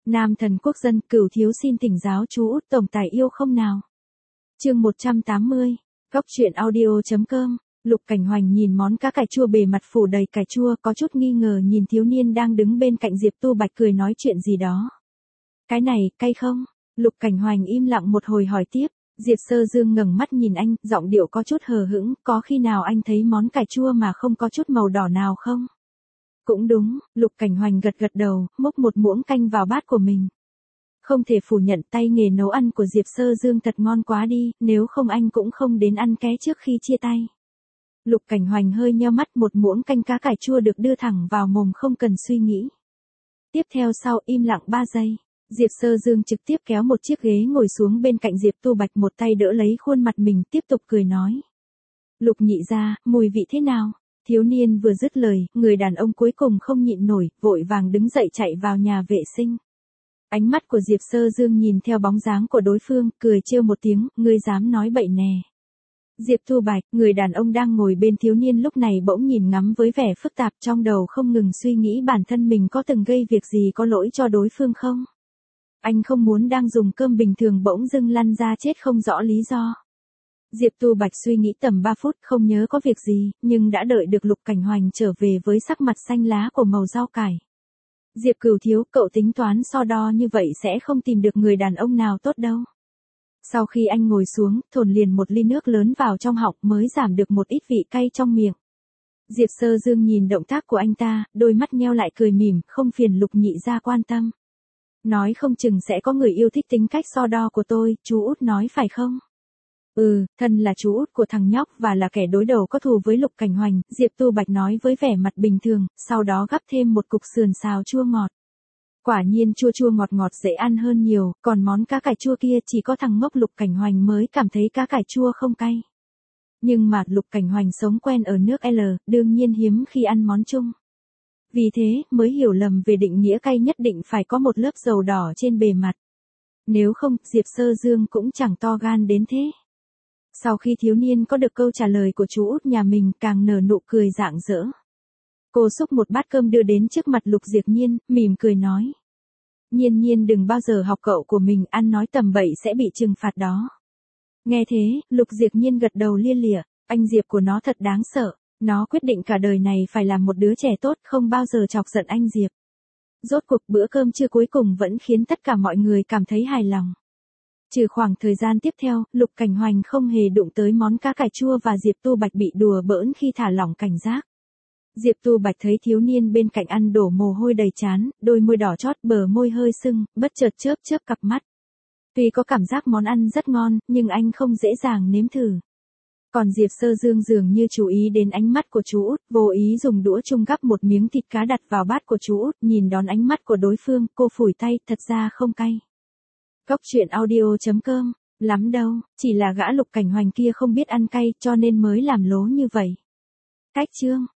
Nam thần quốc dân, Cửu thiếu xin thỉnh giáo chú Út tổng tài yêu không nào. Chương 180. Góc truyện audio.com. Lục Cảnh Hoành nhìn món cá cải chua bề mặt phủ đầy cải chua, có chút nghi ngờ nhìn thiếu niên đang đứng bên cạnh Diệp Tu Bạch cười nói chuyện gì đó. Cái này, cay không? Lục Cảnh Hoành im lặng một hồi hỏi tiếp. Diệp Sơ Dương ngẩng mắt nhìn anh, giọng điệu có chút hờ hững, có khi nào anh thấy món cải chua mà không có chút màu đỏ nào không? Cũng đúng, Lục Cảnh Hoành gật gật đầu, múc một muỗng canh vào bát của mình. Không thể phủ nhận tay nghề nấu ăn của Diệp Sơ Dương thật ngon quá đi, nếu không anh cũng không đến ăn ké trước khi chia tay. Lục Cảnh Hoành hơi nheo mắt, một muỗng canh cá cải chua được đưa thẳng vào mồm không cần suy nghĩ. Tiếp theo sau im lặng 3 giây, Diệp Sơ Dương trực tiếp kéo một chiếc ghế ngồi xuống bên cạnh Diệp Tu Bạch, một tay đỡ lấy khuôn mặt mình tiếp tục cười nói. Lục nhị gia, mùi vị thế nào? Thiếu niên vừa dứt lời, người đàn ông cuối cùng không nhịn nổi, vội vàng đứng dậy chạy vào nhà vệ sinh. Ánh mắt của Diệp Sơ Dương nhìn theo bóng dáng của đối phương, cười trêu một tiếng, ngươi dám nói bậy nè. Diệp Tu Bạch, người đàn ông đang ngồi bên thiếu niên lúc này bỗng nhìn ngắm với vẻ phức tạp, trong đầu không ngừng suy nghĩ bản thân mình có từng gây việc gì có lỗi cho đối phương không. Anh không muốn đang dùng cơm bình thường bỗng dưng lăn ra chết không rõ lý do. Diệp Tu Bạch suy nghĩ tầm 3 phút không nhớ có việc gì, nhưng đã đợi được Lục Cảnh Hoành trở về với sắc mặt xanh lá của màu rau cải. Diệp Cửu thiếu, cậu tính toán so đo như vậy sẽ không tìm được người đàn ông nào tốt đâu. Sau khi anh ngồi xuống, thồn liền một ly nước lớn vào trong họng mới giảm được một ít vị cay trong miệng. Diệp Sơ Dương nhìn động tác của anh ta, đôi mắt nheo lại cười mỉm, không phiền Lục nhị gia quan tâm. Nói không chừng sẽ có người yêu thích tính cách so đo của tôi, chú Út nói phải không? Thân là chú Út của thằng nhóc và là kẻ đối đầu có thù với Lục Cảnh Hoành, Diệp Tu Bạch nói với vẻ mặt bình thường, sau đó gắp thêm một cục sườn xào chua ngọt. Quả nhiên chua chua ngọt ngọt dễ ăn hơn nhiều, còn món cá cải chua kia chỉ có thằng ngốc Lục Cảnh Hoành mới cảm thấy cá cải chua không cay. Nhưng mà Lục Cảnh Hoành sống quen ở nước L, đương nhiên hiếm khi ăn món chung. Vì thế, mới hiểu lầm về định nghĩa cay nhất định phải có một lớp dầu đỏ trên bề mặt. Nếu không, Diệp Sơ Dương cũng chẳng to gan đến thế. Sau khi thiếu niên có được câu trả lời của chú Út nhà mình, càng nở nụ cười rạng rỡ. Cô xúc một bát cơm đưa đến trước mặt Lục Diệp Nhiên, mỉm cười nói. Nhiên Nhiên đừng bao giờ học cậu của mình ăn nói tầm bậy sẽ bị trừng phạt đó. Nghe thế, Lục Diệp Nhiên gật đầu lia lịa, anh Diệp của nó thật đáng sợ, nó quyết định cả đời này phải làm một đứa trẻ tốt, không bao giờ chọc giận anh Diệp. Rốt cuộc bữa cơm trưa cuối cùng vẫn khiến tất cả mọi người cảm thấy hài lòng. Trừ khoảng thời gian tiếp theo, Lục Cảnh Hoành không hề đụng tới món cá cải chua và Diệp Tu Bạch bị đùa bỡn khi thả lỏng cảnh giác. Diệp Tu Bạch thấy thiếu niên bên cạnh ăn đổ mồ hôi đầy trán, đôi môi đỏ chót, bờ môi hơi sưng, bất chợt chớp chớp cặp mắt. Tuy có cảm giác món ăn rất ngon, nhưng anh không dễ dàng nếm thử. Còn Diệp Sơ Dương dường như chú ý đến ánh mắt của chú Út, vô ý dùng đũa chung gắp một miếng thịt cá đặt vào bát của chú Út, nhìn đón ánh mắt của đối phương, cô phủi tay, thật ra không cay. Góc truyện audio.com, lắm đâu, chỉ là gã Lục Cảnh Hoành kia không biết ăn cay cho nên mới làm lố như vậy. Cách chương